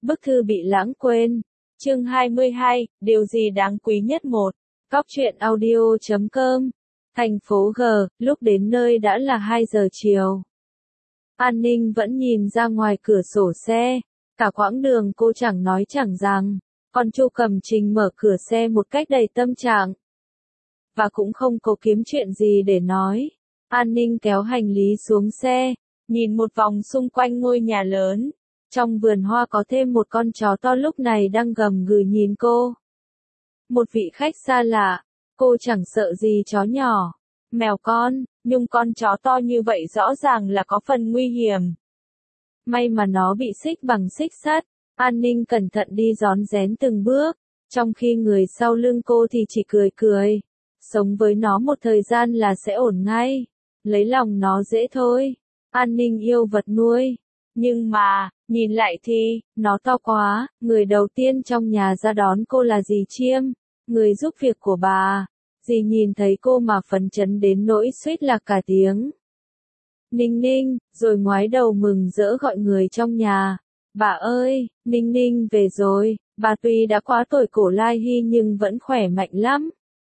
Bức thư bị lãng quên. Chương 22, điều gì đáng quý nhất một. Cóc truyện audio.com. Thành phố G, lúc đến nơi đã là 2 giờ chiều. An Ninh vẫn nhìn ra ngoài cửa sổ xe. Cả quãng đường cô chẳng nói chẳng rằng. Còn Chu Cẩm Trình mở cửa xe một cách đầy tâm trạng. Và cũng không có kiếm chuyện gì để nói. An Ninh kéo hành lý xuống xe, nhìn một vòng xung quanh ngôi nhà lớn. Trong vườn hoa có thêm một con chó to lúc này đang gầm gừ nhìn cô. Một vị khách xa lạ, cô chẳng sợ gì chó nhỏ, mèo con, nhưng con chó to như vậy rõ ràng là có phần nguy hiểm. May mà nó bị xích bằng xích sắt. An Ninh cẩn thận đi rón rén từng bước, trong khi người sau lưng cô thì chỉ cười cười. Sống với nó một thời gian là sẽ ổn ngay, lấy lòng nó dễ thôi. An Ninh yêu vật nuôi, nhưng mà, nhìn lại thì, nó to quá. Người đầu tiên trong nhà ra đón cô là dì Chiêm, người giúp việc của bà. Dì nhìn thấy cô mà phấn chấn đến nỗi suýt lạc cả tiếng. Ninh Ninh, rồi ngoái đầu mừng rỡ gọi người trong nhà. Bà ơi, Ninh Ninh về rồi. Bà tuy đã quá tuổi cổ lai hy nhưng vẫn khỏe mạnh lắm.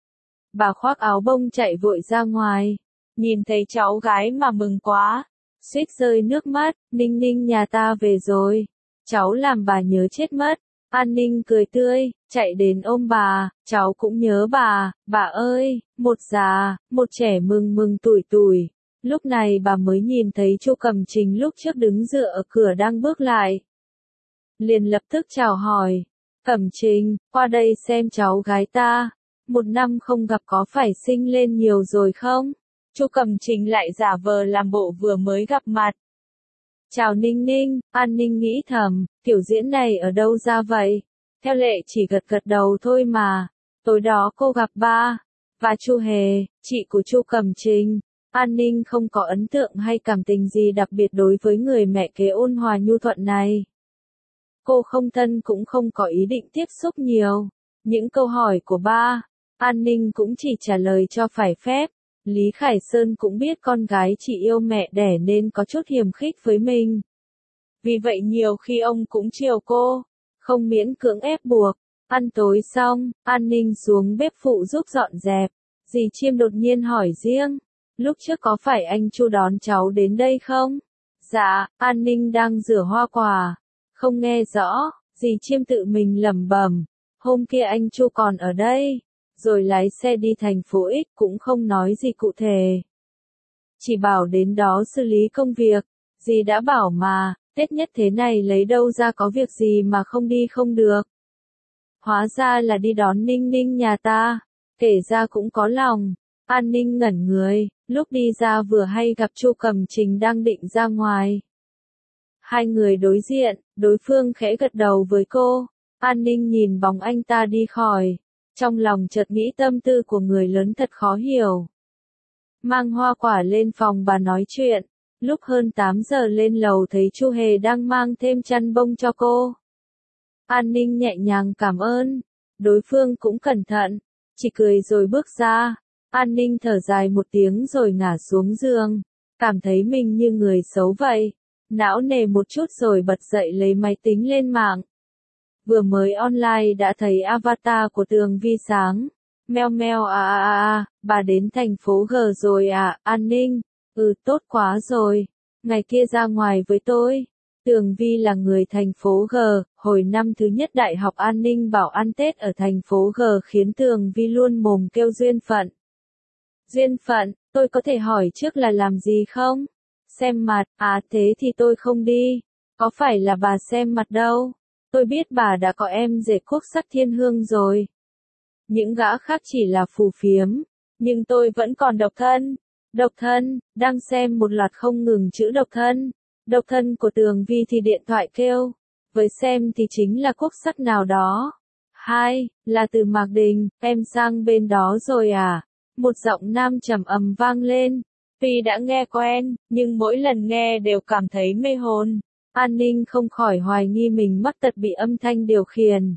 Bà khoác áo bông chạy vội ra ngoài, nhìn thấy cháu gái mà mừng quá, suýt rơi nước mắt. Ninh Ninh nhà ta về rồi, cháu làm bà nhớ chết mất. An Ninh cười tươi, chạy đến ôm bà, cháu cũng nhớ bà ơi. Một già, một trẻ mừng mừng tủi tủi. Lúc này bà mới nhìn thấy Chu Cẩm Trình lúc trước đứng dựa ở cửa đang bước lại. Liền lập tức chào hỏi, Cẩm Trình, qua đây xem cháu gái ta. 1 năm không gặp có phải xinh lên nhiều rồi không? Chu Cẩm Trình lại giả vờ làm bộ vừa mới gặp mặt. Chào Ninh Ninh. An Ninh nghĩ thầm, tiểu diễn này ở đâu ra vậy? Theo lệ chỉ gật gật đầu thôi mà. Tối đó cô gặp ba và Chu Hề, chị của Chu Cẩm Trình. An Ninh không có ấn tượng hay cảm tình gì đặc biệt đối với người mẹ kế ôn hòa nhu thuận này. Cô không thân cũng không có ý định tiếp xúc nhiều. Những câu hỏi của ba, An Ninh cũng chỉ trả lời cho phải phép. Lý Khải Sơn cũng biết con gái chỉ yêu mẹ đẻ nên có chút hiềm khích với mình. Vì vậy nhiều khi ông cũng chiều cô, không miễn cưỡng ép buộc. Ăn tối xong, An Ninh xuống bếp phụ giúp dọn dẹp. Dì Chiêm đột nhiên hỏi riêng, lúc trước có phải anh Chu đón cháu đến đây không? Dạ, An Ninh đang rửa hoa quả, không nghe rõ. Dì Chiêm tự mình lẩm bẩm, hôm kia anh Chu còn ở đây. Rồi lái xe đi thành phố X cũng không nói gì cụ thể. Chỉ bảo đến đó xử lý công việc. Dì đã bảo mà, Tết nhất thế này lấy đâu ra có việc gì mà không đi không được. Hóa ra là đi đón Ninh Ninh nhà ta. Kể ra cũng có lòng. An Ninh ngẩn người, lúc đi ra vừa hay gặp Chu Cẩm Trình đang định ra ngoài. Hai người đối diện, đối phương khẽ gật đầu với cô. An Ninh nhìn bóng anh ta đi khỏi. Trong lòng chợt nghĩ tâm tư của người lớn thật khó hiểu. Mang hoa quả lên phòng bà nói chuyện. Lúc hơn 8 giờ lên lầu thấy Chu Hề đang mang thêm chăn bông cho cô. An Ninh nhẹ nhàng cảm ơn. Đối phương cũng cẩn thận, chỉ cười rồi bước ra. An Ninh thở dài một tiếng rồi ngả xuống giường. Cảm thấy mình như người xấu vậy. Não nề một chút rồi bật dậy lấy máy tính lên mạng. Vừa mới online đã thấy avatar của Tường Vi sáng. Meo meo bà đến thành phố G rồi à? An Ninh, tốt quá rồi. Ngày kia ra ngoài với tôi. Tường Vi là người thành phố G, hồi năm thứ nhất đại học An Ninh bảo ăn Tết ở thành phố G khiến Tường Vi luôn mồm kêu duyên phận. Duyên phận, tôi có thể hỏi trước là làm gì không? Xem mặt, thế thì tôi không đi. Có phải là bà xem mặt đâu. Tôi biết bà đã có em rể quốc sắc thiên hương rồi. Những gã khác chỉ là phù phiếm, nhưng tôi vẫn còn độc thân. Độc thân, đang xem một loạt không ngừng chữ độc thân. Độc thân của Tường Vi thì điện thoại kêu. Với xem thì chính là quốc sắc nào đó. Hai, là từ Mạc Đình, em sang bên đó rồi à? Một giọng nam trầm ầm vang lên. Tuy đã nghe quen, nhưng mỗi lần nghe đều cảm thấy mê hồn. An Ninh không khỏi hoài nghi mình mắc tật bị âm thanh điều khiển.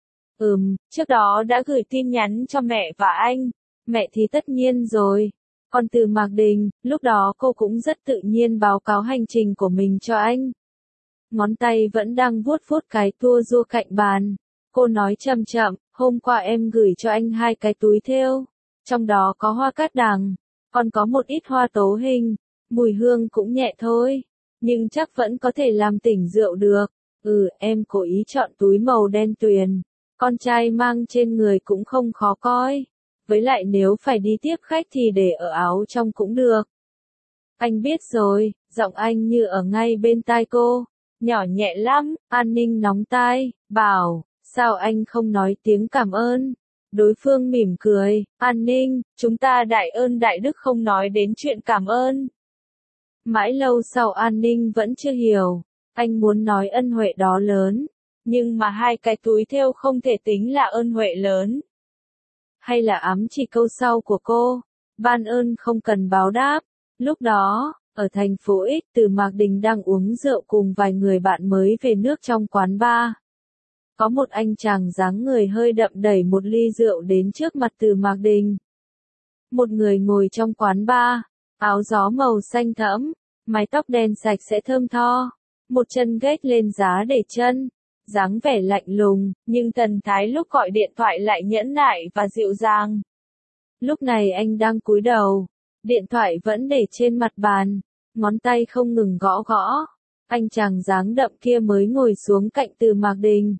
Trước đó đã gửi tin nhắn cho mẹ và anh. Mẹ thì tất nhiên rồi. Còn từ Mạc Đình, lúc đó cô cũng rất tự nhiên báo cáo hành trình của mình cho anh. ngón tay vẫn đang vuốt vuốt cái tua rua cạnh bàn. Cô nói chậm chậm, hôm qua em gửi cho anh 2 cái túi thêu, trong đó có hoa cát đằng, còn có một ít hoa tố hình, mùi hương cũng nhẹ thôi, nhưng chắc vẫn có thể làm tỉnh rượu được. Em cố ý chọn túi màu đen tuyền, con trai mang trên người cũng không khó coi, với lại nếu phải đi tiếp khách thì để ở áo trong cũng được. Anh biết rồi, giọng anh như ở ngay bên tai cô, nhỏ nhẹ lắm. An Ninh nóng tai, bảo, sao anh không nói tiếng cảm ơn? Đối phương mỉm cười, An Ninh, chúng ta đại ơn đại đức không nói đến chuyện cảm ơn. Mãi lâu sau An Ninh vẫn chưa hiểu, anh muốn nói ân huệ đó lớn, nhưng mà 2 cái túi thêu không thể tính là ơn huệ lớn. Hay là ám chỉ câu sau của cô, ban ơn không cần báo đáp. Lúc đó, ở thành phố X, Từ Mạc Đình đang uống rượu cùng vài người bạn mới về nước trong quán bar. Có một anh chàng dáng người hơi đậm đẩy một ly rượu đến trước mặt Từ Mạc Đình. Một người ngồi trong quán bar, áo gió màu xanh thẫm, mái tóc đen sạch sẽ thơm tho, một chân gếch lên giá để chân, dáng vẻ lạnh lùng, nhưng thần thái lúc gọi điện thoại lại nhẫn nại và dịu dàng. Lúc này anh đang cúi đầu, điện thoại vẫn để trên mặt bàn, ngón tay không ngừng gõ gõ. Anh chàng dáng đậm kia mới ngồi xuống cạnh Từ Mạc Đình.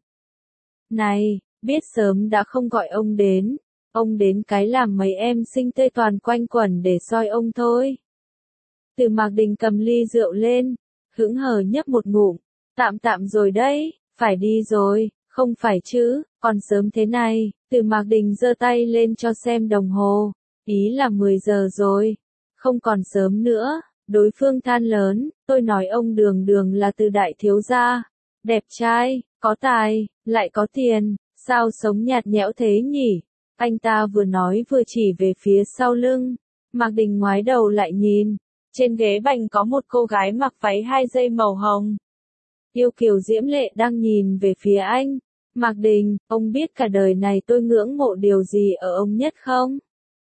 Này, biết sớm đã không gọi ông đến cái làm mấy em xinh tươi toàn quanh quẩn để soi ông thôi. Từ Mạc Đình cầm ly rượu lên, hững hờ nhấp một ngụm, tạm rồi đấy, phải đi rồi, không phải chứ, còn sớm thế này. Từ Mạc Đình giơ tay lên cho xem đồng hồ, ý là 10 giờ rồi, không còn sớm nữa. Đối phương than lớn, tôi nói ông Đường là Từ đại thiếu gia, đẹp trai, có tài, lại có tiền, sao sống nhạt nhẽo thế nhỉ? Anh ta vừa nói vừa chỉ về phía sau lưng. Mạc Đình ngoái đầu lại nhìn, trên ghế bành có một cô gái mặc váy 2 dây màu hồng. Yêu kiều diễm lệ đang nhìn về phía anh. Mạc Đình, ông biết cả đời này tôi ngưỡng mộ điều gì ở ông nhất không?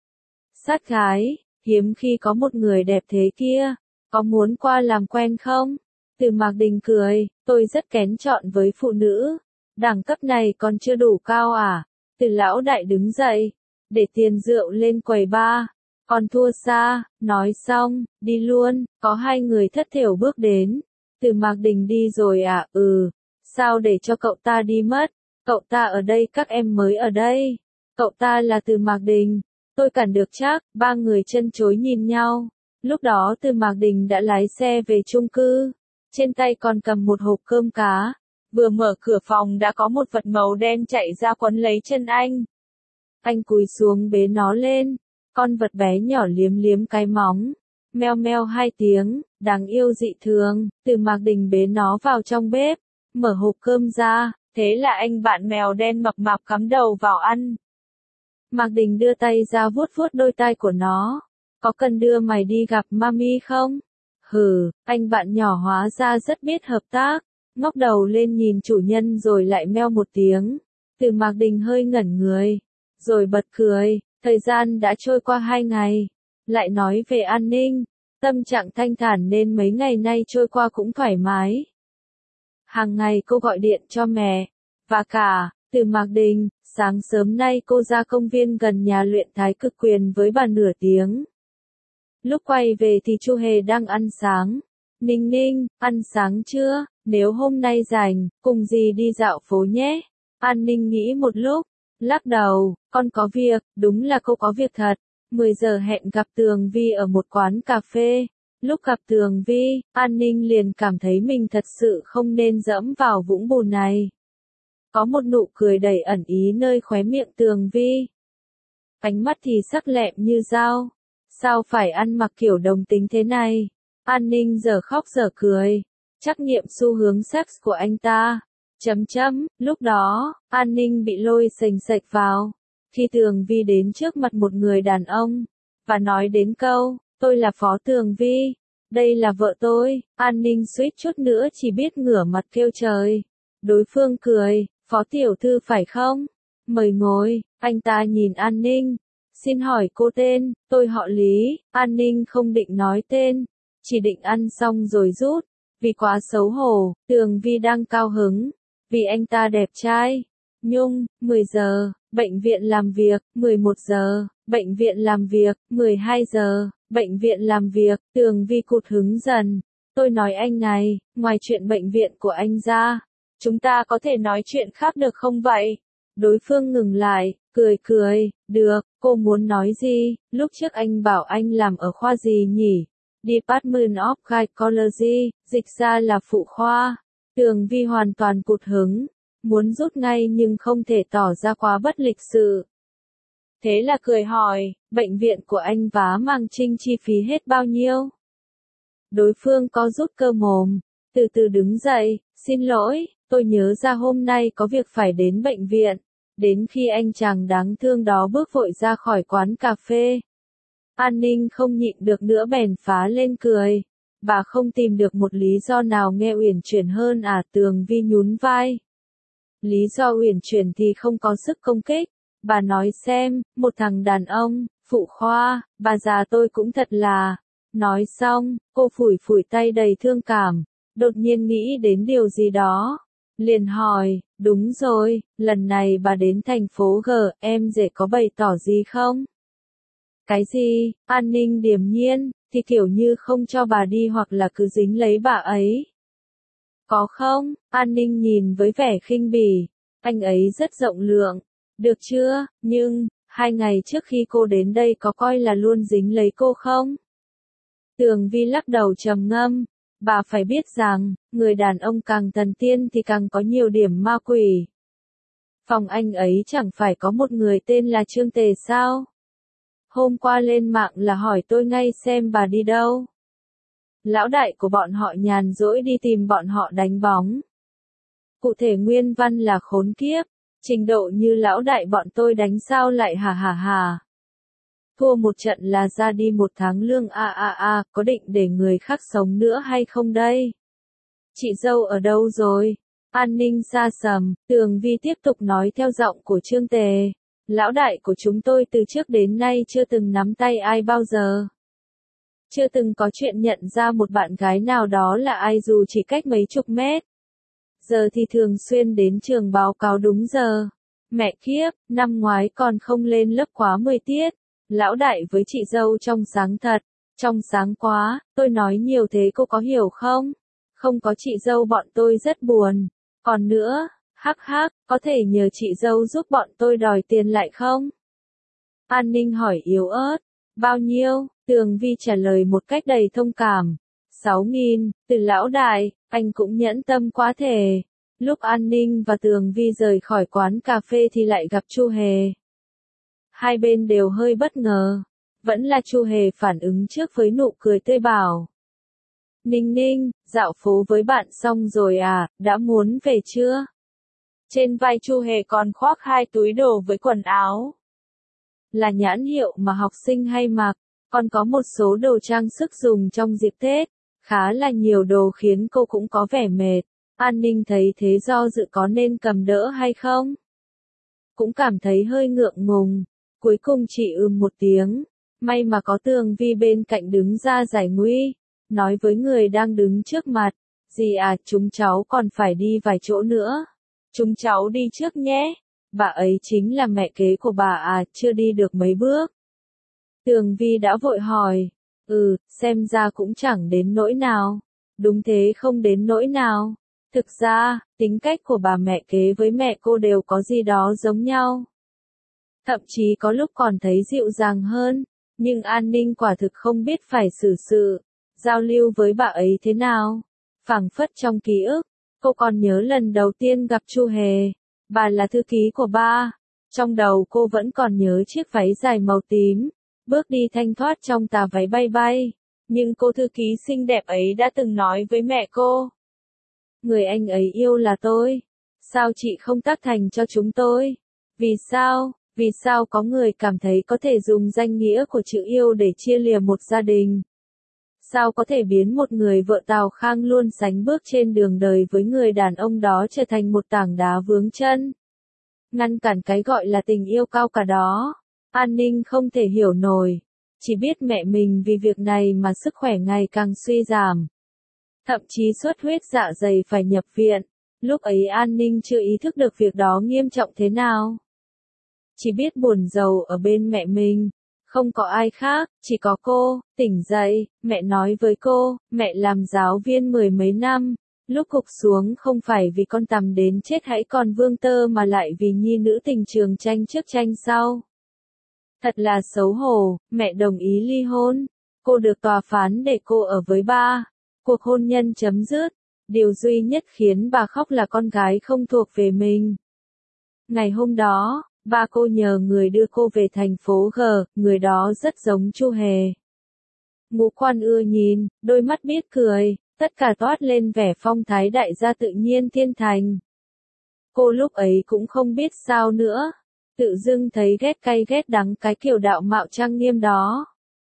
Sát gái, hiếm khi có một người đẹp thế kia, có muốn qua làm quen không? Từ Mạc Đình cười, tôi rất kén chọn với phụ nữ, đẳng cấp này còn chưa đủ cao à? Từ lão đại đứng dậy, để tiền rượu lên quầy bar, còn thua xa, nói xong, đi luôn. Có 2 người thất thểu bước đến. Từ Mạc Đình đi rồi à? Sao để cho cậu ta đi mất? Cậu ta ở đây các em mới ở đây. Cậu ta là Từ Mạc Đình. Tôi cản được chắc. 3 người chân chối nhìn nhau. Lúc đó Từ Mạc Đình đã lái xe về chung cư. Trên tay còn cầm một hộp cơm cá. Vừa mở cửa phòng đã có một vật màu đen chạy ra quấn lấy chân anh. Anh cúi xuống bế nó lên. Con vật bé nhỏ liếm liếm cái móng. Meo meo 2 tiếng, đáng yêu dị thường. Từ Mạc Đình bế nó vào trong bếp, mở hộp cơm ra, thế là anh bạn mèo đen mập mạp cắm đầu vào ăn. Mạc Đình đưa tay ra vuốt vuốt đôi tai của nó. Có cần đưa mày đi gặp mami không? Anh bạn nhỏ hóa ra rất biết hợp tác, ngóc đầu lên nhìn chủ nhân rồi lại meo một tiếng. Từ Mạc Đình hơi ngẩn người, rồi bật cười. Thời gian đã trôi qua 2 ngày, lại nói về An Ninh, tâm trạng thanh thản nên mấy ngày nay trôi qua cũng thoải mái. Hàng ngày cô gọi điện cho mẹ, và cả, Từ Mạc Đình. Sáng sớm nay cô ra công viên gần nhà luyện thái cực quyền với bà nửa tiếng. Lúc quay về thì Chu Hề đang ăn sáng. Ninh Ninh, ăn sáng chưa? Nếu hôm nay rảnh, cùng dì đi dạo phố nhé. An Ninh nghĩ một lúc, lắc đầu, con có việc. Đúng là cô có việc thật. 10 giờ hẹn gặp Tường Vi ở một quán cà phê. Lúc gặp Tường Vi, An Ninh liền cảm thấy mình thật sự không nên dẫm vào vũng bùn này. Có một nụ cười đầy ẩn ý nơi khóe miệng Tường Vi. Ánh mắt thì sắc lẹm như dao. Sao phải ăn mặc kiểu đồng tính thế này? An Ninh giờ khóc giờ cười. Trắc nghiệm xu hướng sex của anh ta. Lúc đó, An Ninh bị lôi sềnh sệch vào. Khi Tường Vi đến trước mặt một người đàn ông, và nói đến câu, tôi là Phó Tường Vi, đây là vợ tôi, An Ninh suýt chút nữa chỉ biết ngửa mặt kêu trời. Đối phương cười, Phó tiểu thư phải không? Mời ngồi. Anh ta nhìn An Ninh. Xin hỏi cô tên? Tôi họ Lý. An Ninh không định nói tên, chỉ định ăn xong rồi rút Vì quá xấu hổ, Tường Vi đang cao hứng. Vì anh ta đẹp trai. Nhung, 10 giờ, bệnh viện làm việc, 11 giờ, bệnh viện làm việc, 12 giờ, bệnh viện làm việc, Tường Vi cụt hứng dần. Tôi nói anh này, ngoài chuyện bệnh viện của anh ra, chúng ta có thể nói chuyện khác được không vậy? Đối phương ngừng lại, cười cười, được, cô muốn nói gì, lúc trước anh bảo anh làm ở khoa gì nhỉ? Department of Gynecology, dịch ra là phụ khoa. Tường Vi hoàn toàn cụt hứng, muốn rút ngay nhưng không thể tỏ ra quá bất lịch sự. Thế là cười hỏi, bệnh viện của anh vá mang trinh chi phí hết bao nhiêu? Đối phương có rút cơ mồm, từ từ đứng dậy, xin lỗi, tôi nhớ ra hôm nay có việc phải đến bệnh viện. Đến khi anh chàng đáng thương đó bước vội ra khỏi quán cà phê. An Ninh không nhịn được nữa bèn phá lên cười. Bà không tìm được một lý do nào nghe uyển chuyển hơn à? Tường Vi nhún vai. Lý do uyển chuyển thì không có sức công kích. Bà nói xem, một thằng đàn ông, phụ khoa, bà già tôi cũng thật là. Nói xong, cô phủi phủi tay đầy thương cảm, đột nhiên nghĩ đến điều gì đó. Liền hỏi, đúng rồi, lần này bà đến thành phố G, em dễ có bày tỏ gì không? Cái gì? An Ninh điềm nhiên, thì kiểu như không cho bà đi hoặc là cứ dính lấy bà ấy. Có không? An Ninh nhìn với vẻ khinh bỉ, anh ấy rất rộng lượng. Được chưa, nhưng, 2 ngày trước khi cô đến đây có coi là luôn dính lấy cô không? Tường Vi lắc đầu trầm ngâm. Bà phải biết rằng, người đàn ông càng thần tiên thì càng có nhiều điểm ma quỷ. Phòng anh ấy chẳng phải có một người tên là Trương Tề sao? Hôm qua lên mạng là hỏi tôi ngay xem bà đi đâu. Lão đại của bọn họ nhàn rỗi đi tìm bọn họ đánh bóng. Cụ thể nguyên văn là khốn kiếp, trình độ như lão đại bọn tôi đánh sao lại hà hà hà. Thua một trận là ra đi 1 tháng lương có định để người khác sống nữa hay không đây? Chị dâu ở đâu rồi? An Ninh xa sầm, Tường Vi tiếp tục nói theo giọng của Trương Tề. Lão đại của chúng tôi từ trước đến nay chưa từng nắm tay ai bao giờ. Chưa từng có chuyện nhận ra một bạn gái nào đó là ai dù chỉ cách mấy chục mét. Giờ thì thường xuyên đến trường báo cáo đúng giờ. Mẹ kiếp, năm ngoái còn không lên lớp quá 10 tiết. Lão đại với chị dâu trong sáng thật. Trong sáng quá, tôi nói nhiều thế cô có hiểu không? Không có chị dâu bọn tôi rất buồn. Còn nữa, hắc hắc, có thể nhờ chị dâu giúp bọn tôi đòi tiền lại không? An Ninh hỏi yếu ớt. Bao nhiêu? Tường Vi trả lời một cách đầy thông cảm. 6.000, từ lão đại, anh cũng nhẫn tâm quá thể. Lúc An Ninh và Tường Vi rời khỏi quán cà phê thì lại gặp Chu Hề. Hai bên đều hơi bất ngờ. Vẫn là Chu Hề phản ứng trước với nụ cười tươi bảo. Ninh Ninh, dạo phố với bạn xong rồi à, đã muốn về chưa? Trên vai Chu Hề còn khoác 2 túi đồ với quần áo. Là nhãn hiệu mà học sinh hay mặc, còn có một số đồ trang sức dùng trong dịp Tết. Khá là nhiều đồ khiến cô cũng có vẻ mệt. An Ninh thấy thế do dự có nên cầm đỡ hay không? Cũng cảm thấy hơi ngượng ngùng. Cuối cùng chỉ một tiếng. May mà có Tường Vi bên cạnh đứng ra giải nguy. Nói với người đang đứng trước mặt. Dì à, chúng cháu còn phải đi vài chỗ nữa. Chúng cháu đi trước nhé. Bà ấy chính là mẹ kế của bà à, chưa đi được mấy bước. Tường Vi đã vội hỏi. Xem ra cũng chẳng đến nỗi nào. Đúng thế, không đến nỗi nào. Thực ra, tính cách của bà mẹ kế với mẹ cô đều có gì đó giống nhau. Thậm chí có lúc còn thấy dịu dàng hơn. Nhưng An Ninh quả thực không biết phải xử sự, giao lưu với bà ấy thế nào. Phảng phất trong ký ức, cô còn nhớ lần đầu tiên gặp Chu Hề. Bà là thư ký của ba. Trong đầu cô vẫn còn nhớ chiếc váy dài màu tím. Bước đi thanh thoát trong tà váy bay bay. Nhưng cô thư ký xinh đẹp ấy đã từng nói với mẹ cô. Người anh ấy yêu là tôi. Sao chị không tác thành cho chúng tôi? Vì sao? Vì sao có người cảm thấy có thể dùng danh nghĩa của chữ yêu để chia lìa một gia đình? Sao có thể biến một người vợ Tào Khang luôn sánh bước trên đường đời với người đàn ông đó trở thành một tảng đá vướng chân? Ngăn cản cái gọi là tình yêu cao cả đó. An Ninh không thể hiểu nổi. Chỉ biết mẹ mình vì việc này mà sức khỏe ngày càng suy giảm. thậm chí xuất huyết dạ dày phải nhập viện. Lúc ấy An Ninh chưa ý thức được việc đó nghiêm trọng thế nào. Chỉ biết buồn rầu ở bên mẹ mình. Không có ai khác, chỉ có cô. Tỉnh dậy, mẹ nói với cô, mẹ làm giáo viên 10 mấy năm. Lúc gục xuống không phải vì con tằm đến chết hãy còn vương tơ mà lại vì nhi nữ tình trường tranh trước tranh sau. Thật là xấu hổ, mẹ đồng ý ly hôn. Cô được tòa phán để cô ở với ba. Cuộc hôn nhân chấm dứt. Điều duy nhất khiến bà khóc là con gái không thuộc về mình. Ngày hôm đó, ba cô nhờ người đưa cô về thành phố G, người đó rất giống Chu Hề. Ngũ Quan ưa nhìn, đôi mắt biết cười, tất cả toát lên vẻ phong thái đại gia tự nhiên thiên thành. Cô lúc ấy cũng không biết sao nữa, tự dưng thấy ghét cay ghét đắng cái kiểu đạo mạo trang nghiêm đó.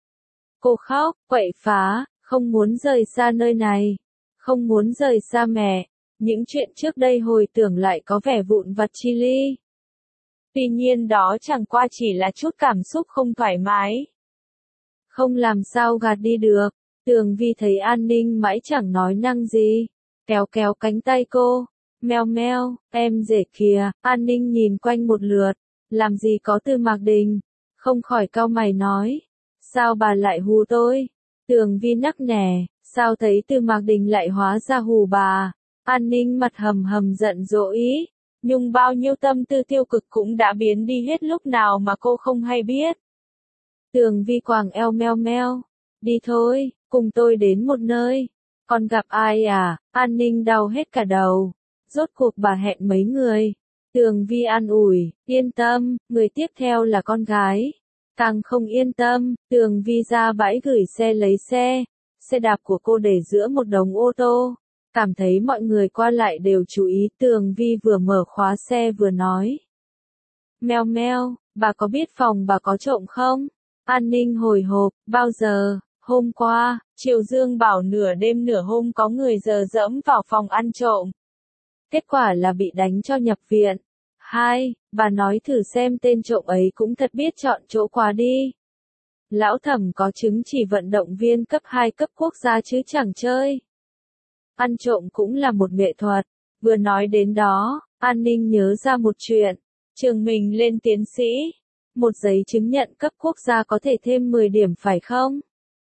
Cô khóc, quậy phá, không muốn rời xa nơi này, không muốn rời xa mẹ, những chuyện trước đây hồi tưởng lại có vẻ vụn vặt chi ly. Tuy nhiên đó chẳng qua chỉ là chút cảm xúc không thoải mái. Không làm sao gạt đi được, Tường Vi thấy An Ninh mãi chẳng nói năng gì, kéo kéo cánh tay cô, meo meo, em rể kìa, An Ninh nhìn quanh một lượt, làm gì có Từ Mạc Đình, không khỏi cau mày nói, sao bà lại hù tôi? Tường Vi nắc nẻ, sao thấy Từ Mạc Đình lại hóa ra hù bà? An Ninh mặt hầm hầm giận dỗi, nhưng bao nhiêu tâm tư tiêu cực cũng đã biến đi hết lúc nào mà cô không hay biết. Tường Vi quàng eo meo meo, đi thôi, cùng tôi đến một nơi. Còn gặp ai à? An Ninh đau hết cả đầu. Rốt cuộc bà hẹn mấy người? Tường Vi an ủi, yên tâm, người tiếp theo là con gái. Càng không yên tâm, Tường Vi ra bãi gửi xe lấy xe. Xe đạp của cô để giữa một đống ô tô. Cảm thấy mọi người qua lại đều chú ý. Tường Vi vừa mở khóa xe vừa nói. Meo meo, bà có biết phòng bà có trộm không? An Ninh hồi hộp, bao giờ? Hôm qua, Triều Dương bảo nửa đêm nửa hôm có người dờ dẫm vào phòng ăn trộm. Kết quả là bị đánh cho nhập viện. 2. Bà nói thử xem tên trộm ấy cũng thật biết chọn chỗ quá đi. Lão Thẩm có chứng chỉ vận động viên cấp 2 cấp quốc gia chứ chẳng chơi. Ăn trộm cũng là một nghệ thuật. Vừa nói đến đó, An Ninh nhớ ra một chuyện. Trường mình lên tiến sĩ. Một giấy chứng nhận cấp quốc gia có thể thêm 10 điểm phải không?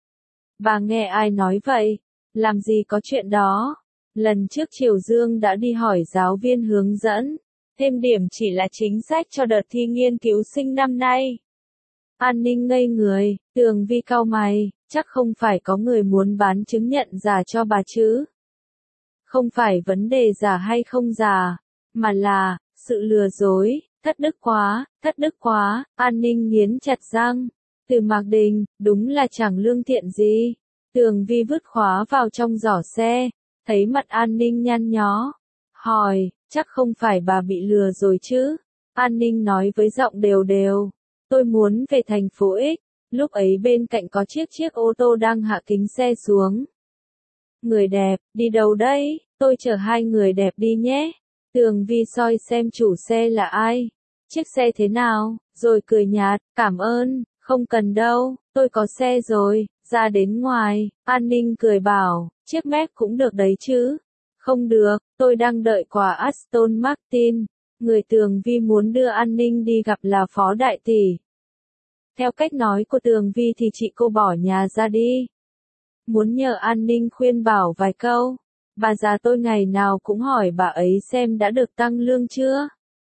Bà nghe ai nói vậy? Làm gì có chuyện đó? Lần trước Triều Dương đã đi hỏi giáo viên hướng dẫn. Thêm điểm chỉ là chính sách cho đợt thi nghiên cứu sinh năm nay. An Ninh ngây người, Tường Vi cau mày, chắc không phải có người muốn bán chứng nhận giả cho bà chứ? Không phải vấn đề giả hay không giả, mà là sự lừa dối. Thất đức quá, An Ninh nghiến chặt răng. Từ Mạc Đình, đúng là chẳng lương thiện gì. Tường Vi vứt khóa vào trong giỏ xe, thấy mặt An Ninh nhăn nhó. Hỏi, chắc không phải bà bị lừa rồi chứ? An Ninh nói với giọng đều đều. Tôi muốn về thành phố X. Lúc ấy bên cạnh có chiếc ô tô đang hạ kính xe xuống. Người đẹp, đi đâu đấy? Tôi chở hai người đẹp đi nhé. Tường Vi soi xem chủ xe là ai, chiếc xe thế nào, rồi cười nhạt, cảm ơn, không cần đâu, tôi có xe rồi, ra đến ngoài. An Ninh cười bảo, chiếc Mac cũng được đấy chứ. Không được, tôi đang đợi quà Aston Martin. Người Tường Vi muốn đưa An Ninh đi gặp là Phó Đại Tỷ. Theo cách nói của Tường Vi thì chị cô bỏ nhà ra đi. Muốn nhờ An Ninh khuyên bảo vài câu. Bà già tôi ngày nào cũng hỏi bà ấy xem đã được tăng lương chưa.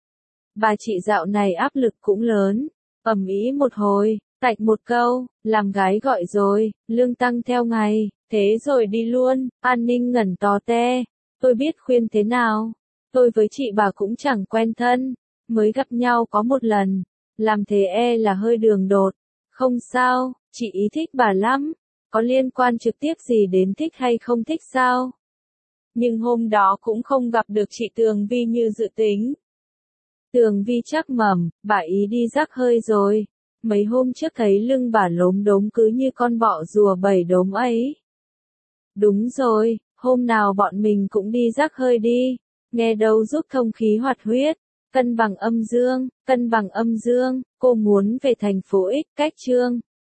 Bà chị dạo này áp lực cũng lớn, ầm ĩ một hồi, tạch một câu, làm gái gọi rồi, lương tăng theo ngày, thế rồi đi luôn. An Ninh ngẩn to te, tôi biết khuyên thế nào, tôi với chị bà cũng chẳng quen thân, mới gặp nhau có một lần, làm thế là hơi đường đột. Không sao, chị ý thích bà lắm, có liên quan trực tiếp gì đến thích hay không thích sao? Nhưng hôm đó cũng không gặp được chị Tường Vi như dự tính. Tường Vi chắc mẩm, bà ý đi rắc hơi rồi. Mấy hôm trước thấy lưng bà lốm đốm cứ như con bọ rùa 7 đốm ấy. Đúng rồi, hôm nào bọn mình cũng đi rắc hơi đi. Nghe đâu giúp thông khí hoạt huyết. Cân bằng âm dương, cô muốn về thành phố X cách Trương.